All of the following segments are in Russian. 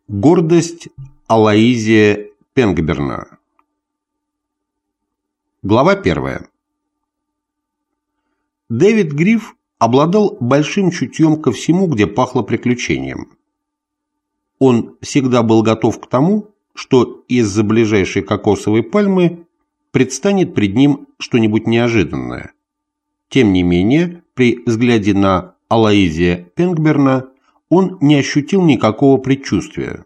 Гордость Алоизия Пенгберна. Глава 1. Дэвид Гриф обладал большим чутьем ко всему, где пахло приключением. Он всегда был готов к тому, что из-за ближайшей кокосовой пальмы предстанет пред ним что-нибудь неожиданное. Тем не менее, при взгляде на Алоизия Пенгберна он не ощутил никакого предчувствия.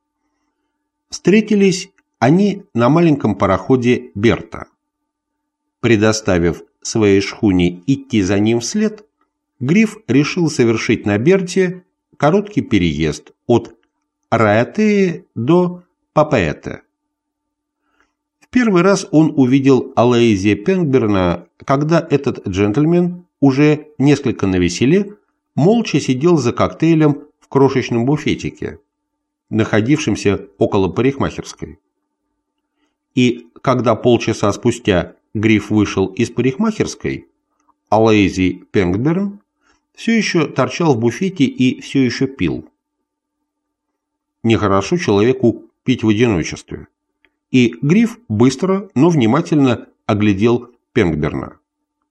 Встретились они на маленьком пароходе «Берта». Предоставив своей шхуне идти за ним вслед, Гриф решил совершить на Берте короткий переезд от Раэтеи до Папаэте. В первый раз он увидел Алоизия Пенгберна, когда этот джентльмен, уже несколько навеселе, молча сидел за коктейлем в крошечном буфетике, находившемся около парикмахерской. И когда полчаса спустя Гриф вышел из парикмахерской, Алоизий Пенгберн все еще торчал в буфете и все еще пил. Нехорошо человеку пить в одиночестве. И Гриф быстро, но внимательно оглядел Пенгберна.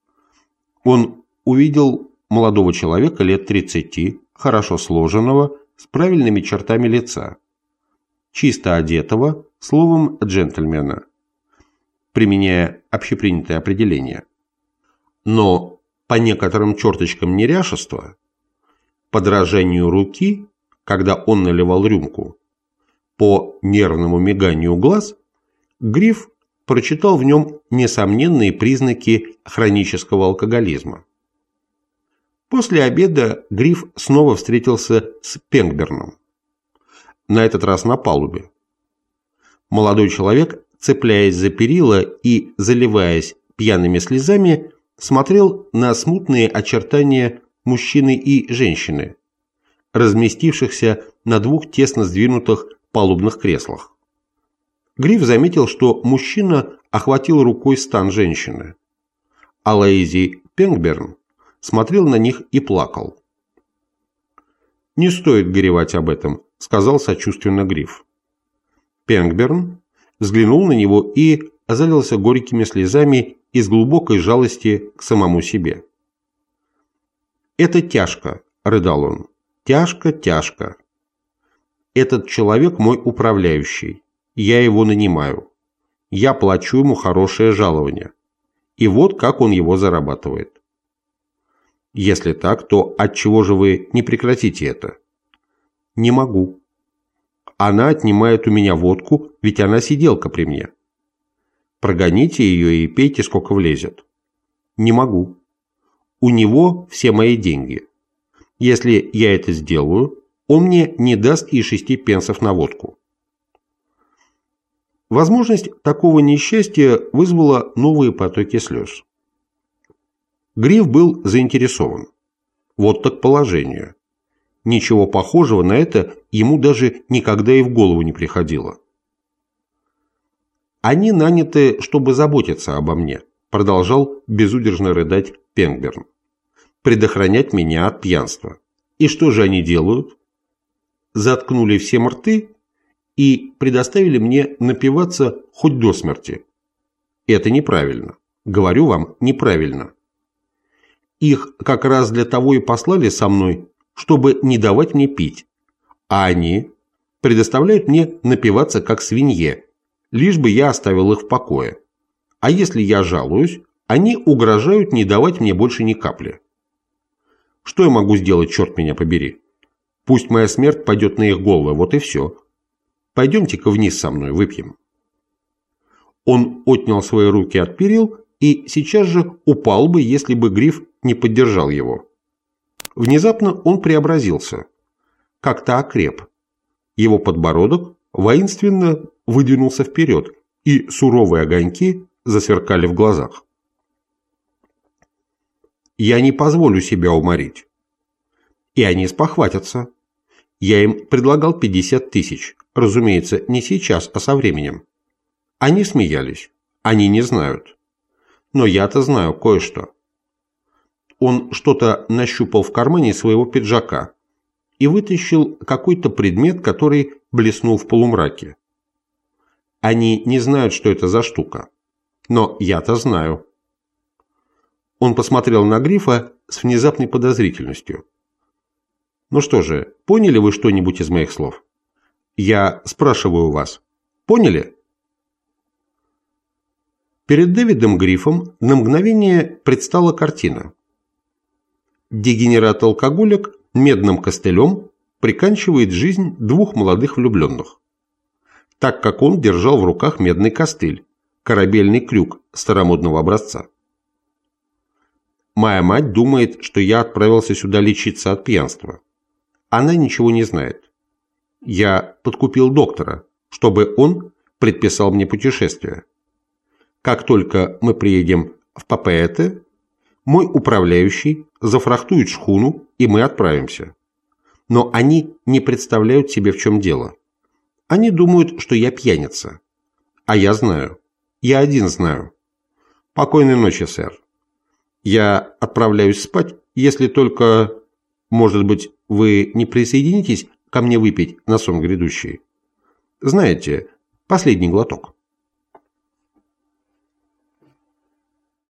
Он увидел молодого человека лет 30, хорошо сложенного, с правильными чертами лица, чисто одетого, словом, джентльмена, применяя общепринятое определение. Но по некоторым черточкам неряшества, подражанию руки, когда он наливал рюмку, по нервному миганию глаз, Гриф прочитал в нем несомненные признаки хронического алкоголизма. После обеда Гриф снова встретился с Пенгберном. На этот раз на палубе. Молодой человек, цепляясь за перила и заливаясь пьяными слезами, смотрел на смутные очертания мужчины и женщины, разместившихся на двух тесно сдвинутых палубных креслах. Гриф заметил, что мужчина охватил рукой стан женщины. Алоизий Пенгберн смотрел на них и плакал. «Не стоит горевать об этом», — сказал сочувственно Гриф. Пенгберн взглянул на него и залился горькими слезами из глубокой жалости к самому себе. «Это тяжко», — рыдал он, — «тяжко, тяжко. Этот человек мой управляющий, я его нанимаю, я плачу ему хорошее жалование, и вот как он его зарабатывает. Если так, то отчего же вы не прекратите это?» «Не могу. Она отнимает у меня водку, ведь она сиделка при мне. Прогоните ее и пейте, сколько влезет». «Не могу. У него все мои деньги. Если я это сделаю, он мне не даст и 6 пенсов на водку». Возможность такого несчастья вызвала новые потоки слез. Гриф был заинтересован. Вот так положение. Ничего похожего на это ему даже никогда и в голову не приходило. «Они наняты, чтобы заботиться обо мне», — продолжал безудержно рыдать Пенгберн. «Предохранять меня от пьянства. И что же они делают? Заткнули всем рты и предоставили мне напиваться хоть до смерти. Это неправильно. Говорю вам, неправильно. Их как раз для того и послали со мной, чтобы не давать мне пить, а они предоставляют мне напиваться как свинье, лишь бы я оставил их в покое. А если я жалуюсь, они угрожают не давать мне больше ни капли. Что я могу сделать, черт меня побери? Пусть моя смерть пойдет на их головы, вот и все. Пойдемте-ка вниз со мной, выпьем». Он отнял свои руки от перил и сейчас же упал бы, если бы Гриф не поддержал его. Внезапно он преобразился, как-то окреп. Его подбородок воинственно выдвинулся вперед, и суровые огоньки засверкали в глазах. «Я не позволю себя уморить. И они спохватятся. Я им предлагал 50 тысяч, разумеется, не сейчас, а со временем. Они смеялись, они не знают. Но я-то знаю кое-что». Он что-то нащупал в кармане своего пиджака, и вытащил какой-то предмет, который блеснул в полумраке. Они не знают, что это за штука. Но я-то знаю. Он посмотрел на Грифа с внезапной подозрительностью. Ну что же, поняли вы что-нибудь из моих слов? Я спрашиваю вас. Поняли? Перед Дэвидом Грифом на мгновение предстала картина. Дегенерат-алкоголик медным костылем приканчивает жизнь двух молодых влюбленных, так как он держал в руках медный костыль, корабельный крюк старомодного образца. Моя мать думает, что я отправился сюда лечиться от пьянства. Она ничего не знает. Я подкупил доктора, чтобы он предписал мне путешествие. Как только мы приедем в Папеэте, мой управляющий зафрахтует шхуну, и мы отправимся. Но они не представляют себе, в чем дело. Они думают, что я пьяница. А я знаю. Я один знаю. Покойной ночи, сэр. Я отправляюсь спать, если только, может быть, вы не присоединитесь ко мне выпить на сон грядущий. Знаете, последний глоток.